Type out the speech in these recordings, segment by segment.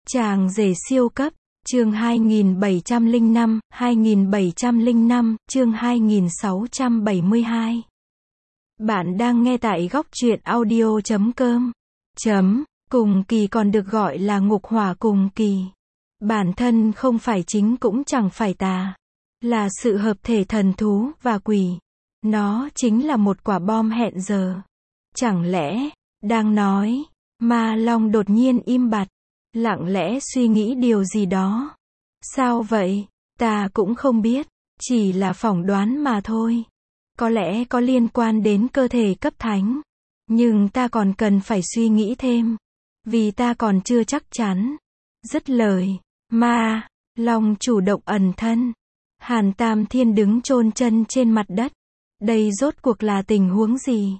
Chàng rể siêu cấp, chương 2705, 2705, chương 2672. Bạn đang nghe tại góc truyện audio.com. Cùng kỳ còn được gọi là ngục hỏa cùng kỳ. Bản thân không phải chính cũng chẳng phải tà. Là sự hợp thể thần thú và quỷ. Nó chính là một quả bom hẹn giờ. Chẳng lẽ, đang nói, Ma Long đột nhiên im bặt. Lặng lẽ suy nghĩ điều gì đó. Sao vậy? Ta cũng không biết. Chỉ là phỏng đoán mà thôi. Có lẽ có liên quan đến cơ thể cấp thánh. Nhưng ta còn cần phải suy nghĩ thêm. Vì ta còn chưa chắc chắn. Dứt lời. Ma Long chủ động ẩn thân. Hàn Tam Thiên đứng chôn chân trên mặt đất. Đây rốt cuộc là tình huống gì?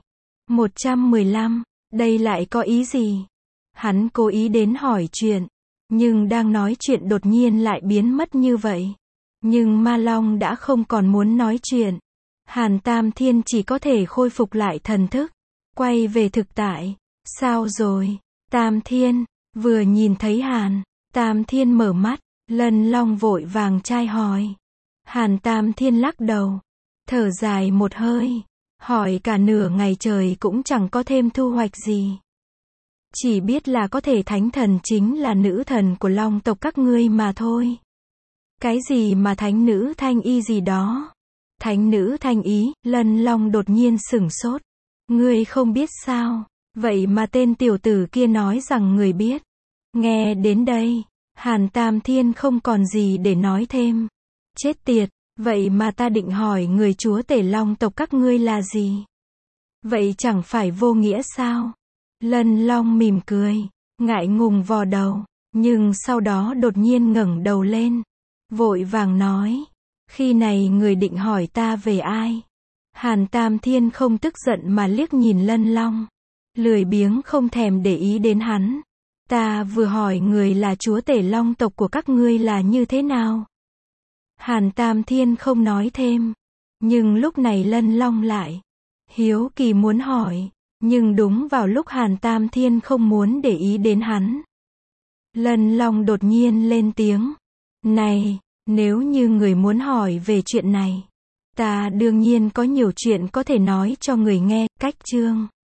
115. Đây lại có ý gì? Hắn cố ý đến hỏi chuyện. Nhưng đang nói chuyện đột nhiên lại biến mất như vậy. Nhưng Ma Long đã không còn muốn nói chuyện. Hàn Tam Thiên chỉ có thể khôi phục lại thần thức. Quay về thực tại. Sao rồi? Tam Thiên. Vừa nhìn thấy Hàn Tam Thiên mở mắt. Lân Long vội vàng trai hỏi. Hàn Tam Thiên lắc đầu. Thở dài một hơi. Hỏi cả nửa ngày trời cũng chẳng có thêm thu hoạch gì. Chỉ biết là có thể thánh thần chính là nữ thần của Long tộc các ngươi mà thôi. Cái gì mà thánh nữ thanh y gì đó? Thánh nữ thanh ý, Lân Long đột nhiên sửng sốt. Ngươi không biết sao? Vậy mà tên tiểu tử kia nói rằng người biết. Nghe đến đây, Hàn Tam Thiên không còn gì để nói thêm. Chết tiệt, vậy mà ta định hỏi người chúa tể Long tộc các ngươi là gì? Vậy chẳng phải vô nghĩa sao? Lân Long mỉm cười, ngại ngùng vò đầu, nhưng sau đó đột nhiên ngẩng đầu lên, vội vàng nói, khi này người định hỏi ta về ai? Hàn Tam Thiên không tức giận mà liếc nhìn Lân Long, lười biếng không thèm để ý đến hắn. Ta vừa hỏi người là chúa tể Long tộc của các ngươi là như thế nào? Hàn Tam Thiên không nói thêm, nhưng lúc này Lân Long lại hiếu kỳ muốn hỏi. Nhưng đúng vào lúc Hàn Tam Thiên không muốn để ý đến hắn, Lân Long đột nhiên lên tiếng. Này, nếu như người muốn hỏi về chuyện này, ta đương nhiên có nhiều chuyện có thể nói cho người nghe. Cách chương